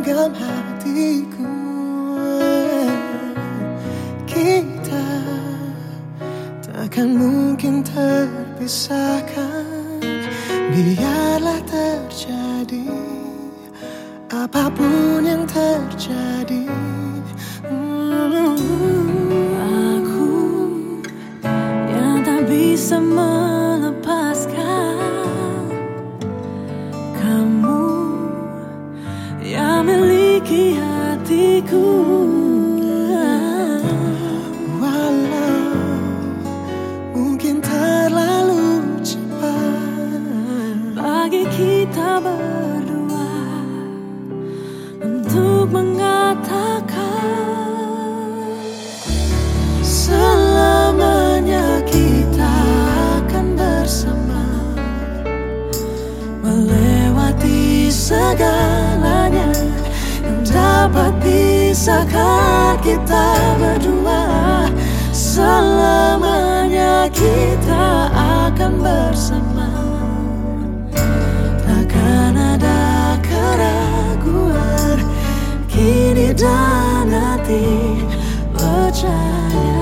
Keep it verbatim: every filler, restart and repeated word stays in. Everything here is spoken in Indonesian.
genggam hatiku. Kita takkan mungkin terpisahkan. Biarlah terjadi apapun yang terjadi. Aku yang tak bisa melepaskan kamu yang miliki hatiku. Walau mungkin terlalu cepat bagi kita berdua untuk mengatakan selamanya kita akan bersama, melewati segalanya yang dapat pisahkan kita berdua. Selamanya kita akan bersama, takkan ada keraguan kini dan nanti, percaya.